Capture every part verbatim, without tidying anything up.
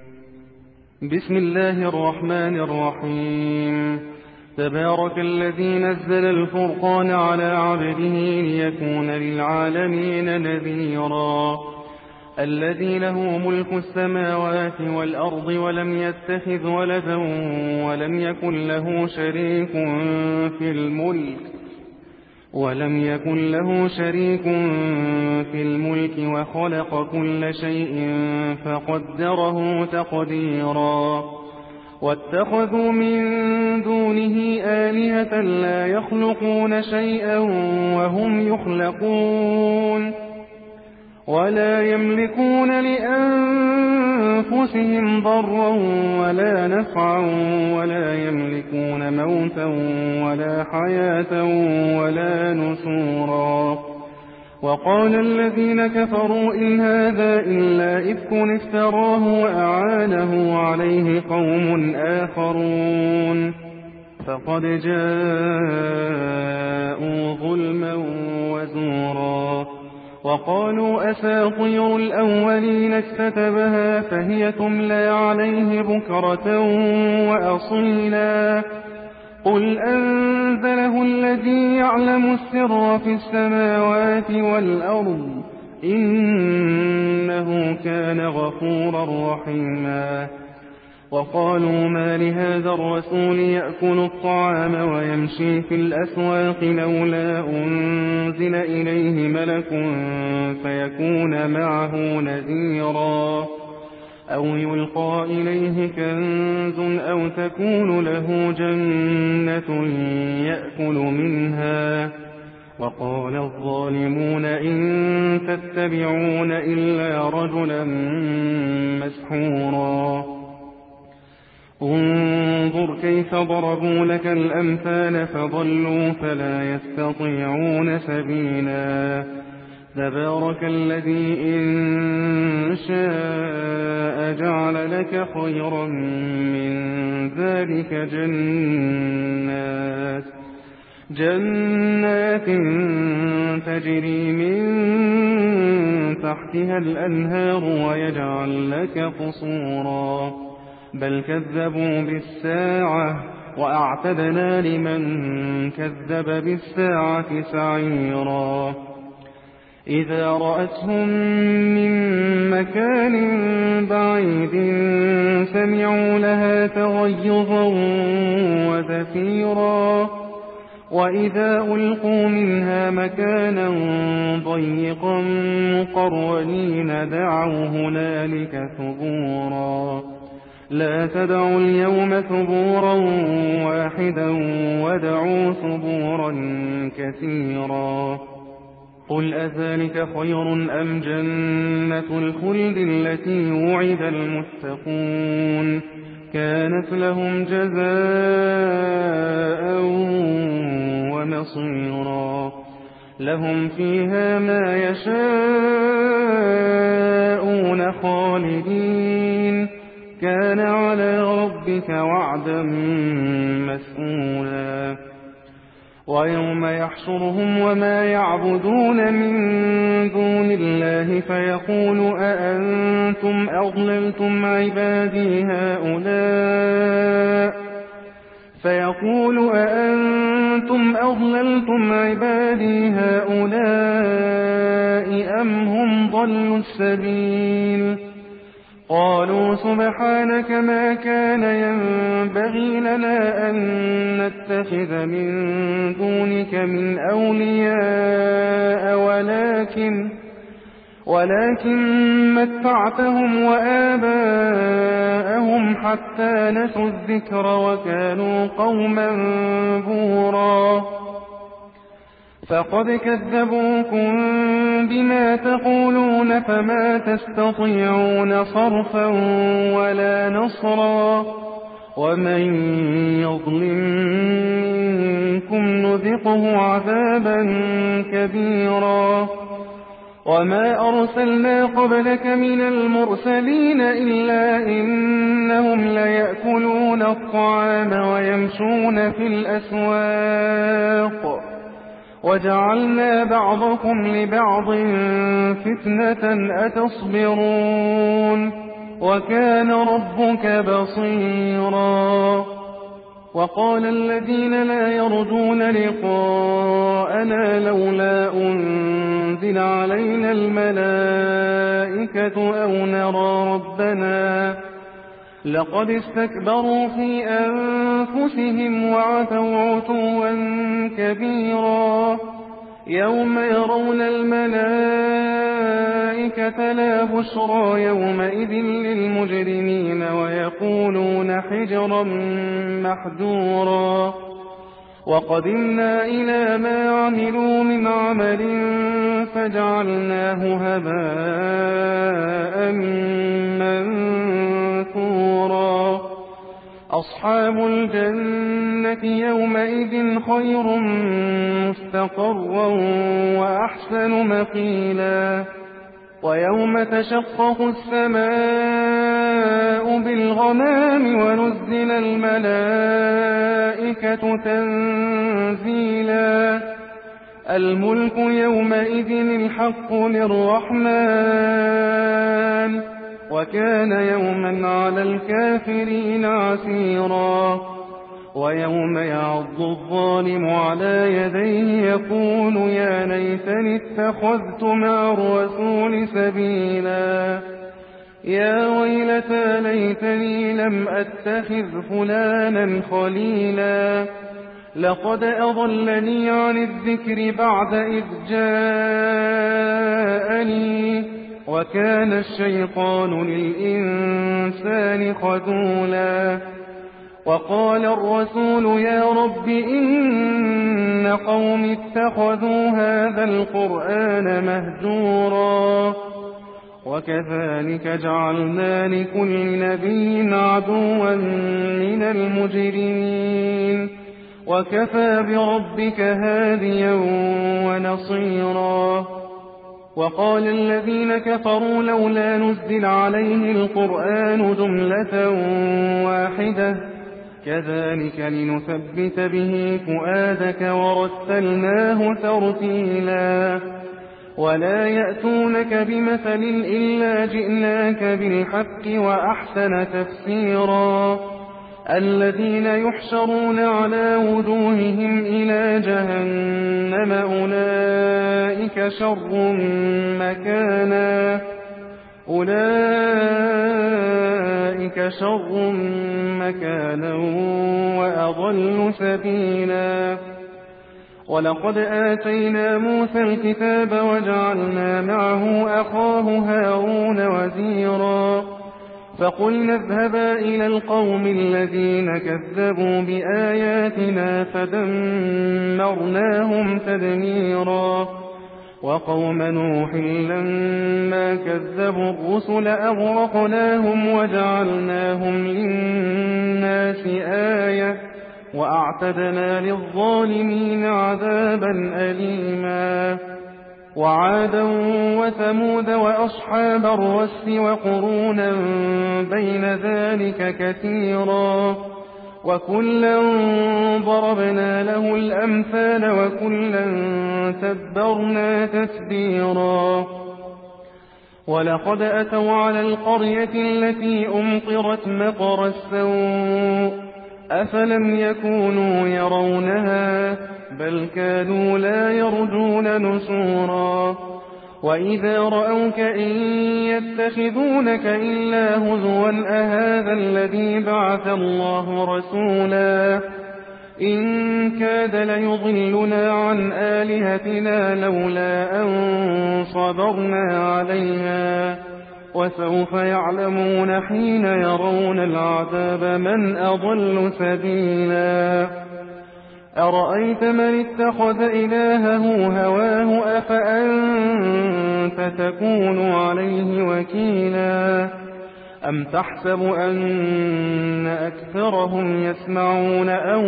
بسم الله الرحمن الرحيم. تبارك الذي نزل الفرقان على عبده ليكون للعالمين نذيرا. الذي له ملك السماوات والأرض ولم يتخذ ولدا ولم يكن له شريك في الملك ولم يكن له شريك في الملك وخلق كل شيء فقدره تقديرا. واتخذوا من دونه آلهة لا يخلقون شيئا وهم يخلقون ولا يملكون لأنفسهم ضرا ولا نفعا ولا يملكون موتا ولا حياة ولا نشورا. وقال الذين كفروا إن هذا إلا إفك افتراه وأعانه عليه قوم آخرون فقد جاءوا ظلما وزورا. وقالوا أساطير الأولين اكتتبها فهي تملى عليه بكرة وأصيلا. قل أنزله الذي يعلم السر في السماوات والأرض إنه كان غفورا رحيما. وقالوا ما لهذا الرسول يأكل الطعام ويمشي في الأسواق لولا أنزل إليه ملك فيكون معه نذيرا أو يلقى إليه كنز أو تكون له جنة يأكل منها. وقال الظالمون إن تتبعون إلا رجلا مسحورا. انظر كيف ضربوا لك الأمثال فضلوا فلا يستطيعون سبيلا. تبارك الذي إن شاء جعل لك خيرا من ذلك جنات جنات تجري من تحتها الأنهار ويجعل لك قصورا. بل كذبوا بالساعة وأعتدنا لمن كذب بالساعة سعيرا. إذا رأتهم من مكان بعيد سمعوا لها تغيظا وزفيرا. وإذا ألقوا منها مكانا ضيقا مقرنين دعوا هنالك ثبورا. لا تدعوا اليوم ثبورا واحدا وادعوا ثبورا كثيرا. قل أذلك خير أم جنة الخلد التي وعد المتقون كانت لهم جزاء ومصيرا. لهم فيها ما يشاءون خالدين كان على ربك وعدا مسئولا. ويوم يحشرهم وما يعبدون من دون الله فيقول أأنتم أضللتم عبادي هؤلاء فيقول أأنتم أضللتم عبادي هؤلاء أم هم ضلوا السبيل. قالوا سبحانك ما كان ينبغي لنا أن نتخذ من دونك من أولياء ولكن ولكن متعتهم وآباءهم حتى نسوا الذكر وكانوا قوما بورا. فقد كذبوكم بما تقولون فما تستطيعون صرفا ولا نصرا. ومن يظلم منكم نذقه عذابا كبيرا. وما أرسلنا قبلك من المرسلين إلا إنهم ليأكلون الطعام ويمشون في الأسواق وجعلنا بعضكم لبعض فتنة أتصبرون وكان ربك بصيرا وقال الذين لا يرجون لقاءنا لولا أنزل علينا الملائكة أو نرى ربنا لقد استكبروا في أنفسهم وعتوا عتوا كبيرا يوم يرون الملائكة لا بشرى يومئذ للمجرمين ويقولون حجرا محجورا وقدمنا إلى ما عملوا من عمل فجعلناه هباء منثورا أصحاب الجنة يومئذ خير مستقرا وأحسن مقيلا ويوم تشقق السماء بالغمام ونزل الملائكة تنزيلا الملك يومئذ الحق للرحمن وكان يوما على الكافرين عسيرا ويوم يعض الظالم على يديه يقول يا ليتني اتخذت مع الرسول سبيلا يا ويلتى ليتني لم أتخذ فلانا خليلا لقد أضلني عن الذكر بعد إذ جاءني وكان الشيطان للإنسان خذولا وقال الرسول يا رب إن قوم اتخذوا هذا القرآن مهجورا وكذلك جعلنا لكل نبي عدوا من المجرمين وكفى بربك هاديا ونصيرا وقال الذين كفروا لولا نزل عليه القرآن جملة واحدة كذلك لنثبت به فؤادك ورتلناه ترتيلا ولا يأتونك بمثل إلا جئناك بالحق وأحسن تفسيرا الذين يحشرون على وجوههم إلى جهنم أولئك شر مكانا أولئك شر مكانا وأضل سبيلا ولقد آتينا موسى الكتاب وجعلنا معه أخاه هارون وزيرا فقلنا اذهبا إلى القوم الذين كذبوا بآياتنا فدمرناهم تدميرا وقوم نوح لما كذبوا الرسل أغرقناهم وجعلناهم للناس آية وأعتدنا للظالمين عذابا أليما وعادا وثمود وأصحاب الرس وقرونا بين ذلك كثيرا وكلا ضربنا له الأمثال وكلا تبرنا تتبيرا ولقد أتوا على القرية التي أمطرت مطر السوء أفلم يكونوا يرونها بل كانوا لا يرجون نشورا وإذا رأوك إن يتخذونك إلا هزوا أهذا الذي بعث الله رسولا إن كاد ليضلنا عن آلهتنا لولا أن صبرنا عليها وسوف يعلمون حين يرون العذاب من أضل سبيلا أرأيت من اتخذ إلهه هواه أفأنت تكون عليه وكيلا أم تحسب أن أكثرهم يسمعون أو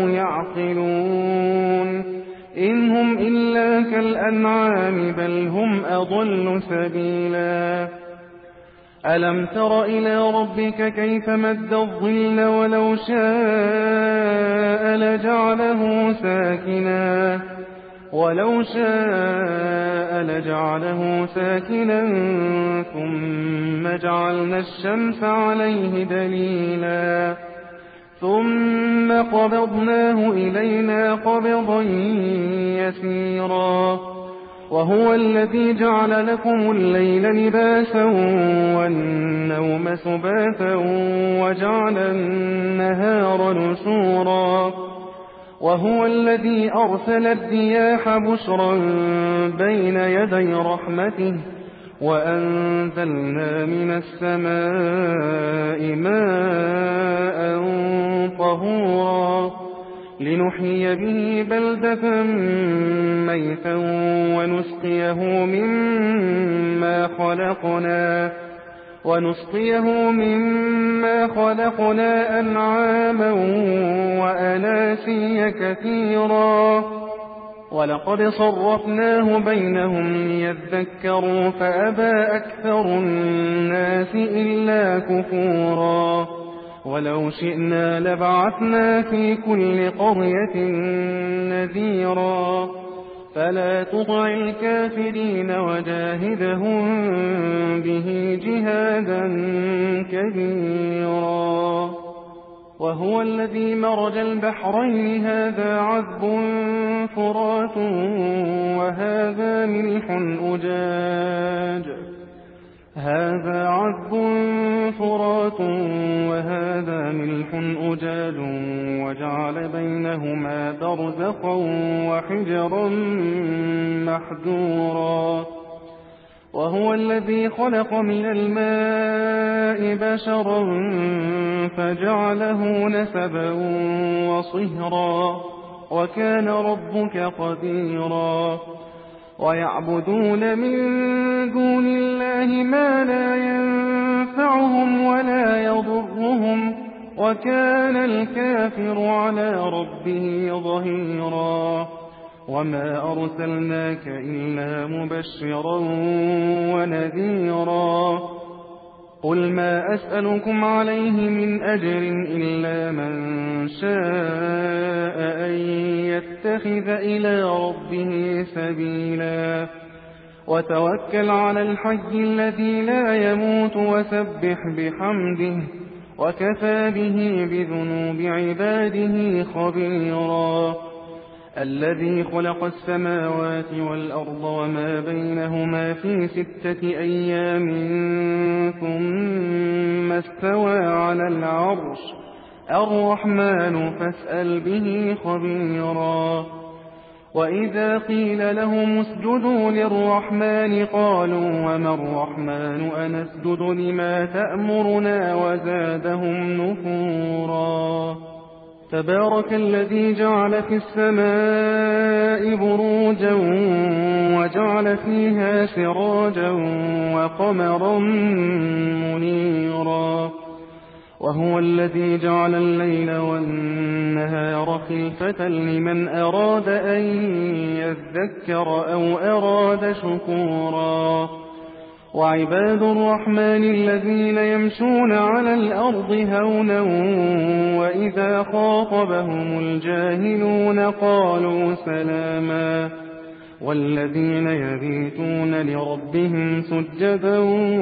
يعقلون إن هم إلا كالأنعام بل هم أضل سبيلا ألم تر إلى ربك كيف مد الظل ولو شاء لجعله ساكنا ولو شاء لجعله ساكنا ثم جعلنا الشمس عليه دليلا ثم قبضناه إلينا قبضا يسيرا وهو الذي جعل لكم الليل لباسا والنوم سباتا وجعل النهار نشورا وهو الذي أرسل الرياح بشرا بين يدي رحمته وأنزلنا من السماء ماء طهورا لنحيي به بلدة ميتا ونسقيه مما خلقنا ونسقيه مما خلقنا أنعاما وأناسيا كثيرا ولقد صرفناه بينهم ليذكروا فأبى أكثر الناس إلا كفورا ولو شئنا لبعثنا في كل قرية نذيرا فلا تطع الكافرين وجاهدهم به جهادا كبيرا وهو الذي مرج البحرين هذا عذب فرات وهذا ملح أجاج هذا عذب فرات وهذا ملح أجاج وجعل بينهما برزخا وحجرا محجورا وهو الذي خلق من الماء بشرا فجعله نسبا وصهرا وكان ربك قديرا ويعبدون من دون الله ما لا ينفعهم ولا يضرهم وكان الكافر على ربه ظهيرا وما أرسلناك إلا مبشرا ونذيرا قل ما أسألكم عليه من أجر إلا من شاء أن يتخذ إلى ربه سبيلا وتوكل على الحي الذي لا يموت وسبح بحمده وكفى به بذنوب عباده خبيرا الذي خلق السماوات والأرض وما بينهما في ستة أيام ثم استوى على العرش الرحمن فاسأل به خبيرا وإذا قيل لهم اسجدوا للرحمن قالوا وما الرحمن أنسجد لما تأمرنا وزادهم نفورا تبارك الذي جعل في السماء بروجا وجعل فيها سراجا وقمرا منيرا وهو الذي جعل الليل والنهار خلفة لمن أراد أن يذكر أو أراد شكورا وعباد الرحمن الذين يمشون على الأرض هونا وإذا خاطبهم الجاهلون قالوا سلاما والذين يبيتون لربهم سجدا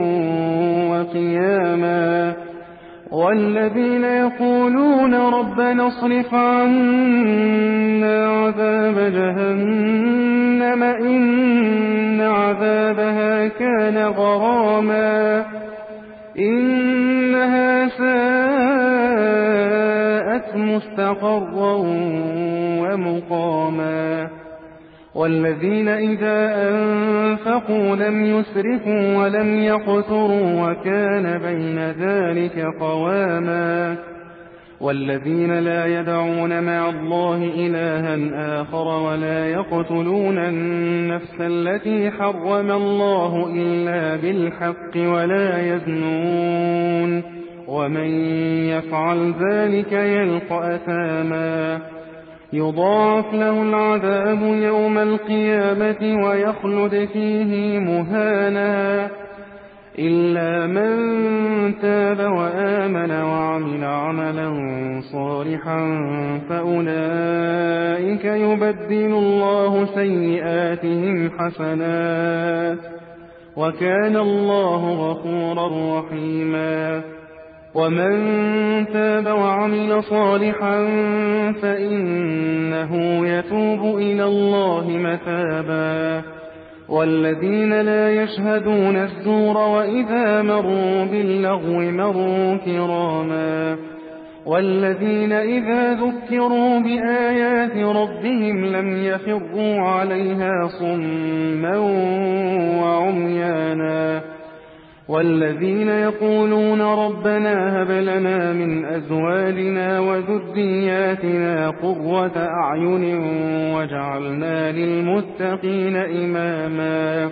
وقياما والذين يقولون ربنا اصرف عنا عذاب جهنم إن عذابها كان غراما إنها ساءت مستقرا ومقاما والذين إذا أنفقوا لم يسرفوا ولم يقتروا وكان بين ذلك قواما والذين لا يدعون مع الله إلها آخر ولا يقتلون النفس التي حرم الله إلا بالحق ولا يزنون ومن يفعل ذلك يلقى أثاما يضاعف له العذاب يوم القيامة ويخلد فيه مهانا إلا من تاب وآمن وعمل عملا صالحا فأولئك يبدل الله سيئاتهم حسنات وكان الله غفورا رحيما ومن تاب وعمل صالحا فإنه يتوب إلى الله متابا والذين لا يشهدون الزور وإذا مروا باللغو مروا كراما والذين إذا ذكروا بآيات ربهم لم يخروا عليها صما وعميانا والذين يقولون ربنا هب لنا من أزواجنا وذرياتنا قرة أعين واجعلنا للمتقين إماما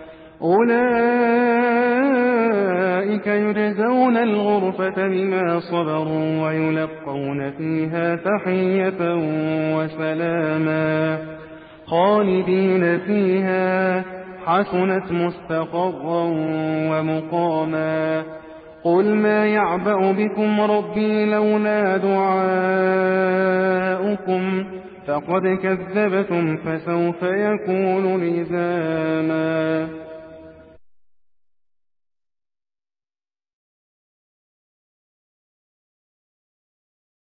أولئك يجزون الغرفة بما صبروا ويلقون فيها تحية وسلاما خالدين فيها حسنت مستقرا ومقاما قل ما يعبأ بكم ربي لولا دعاؤكم فقد كذبتم فسوف يكون لزاما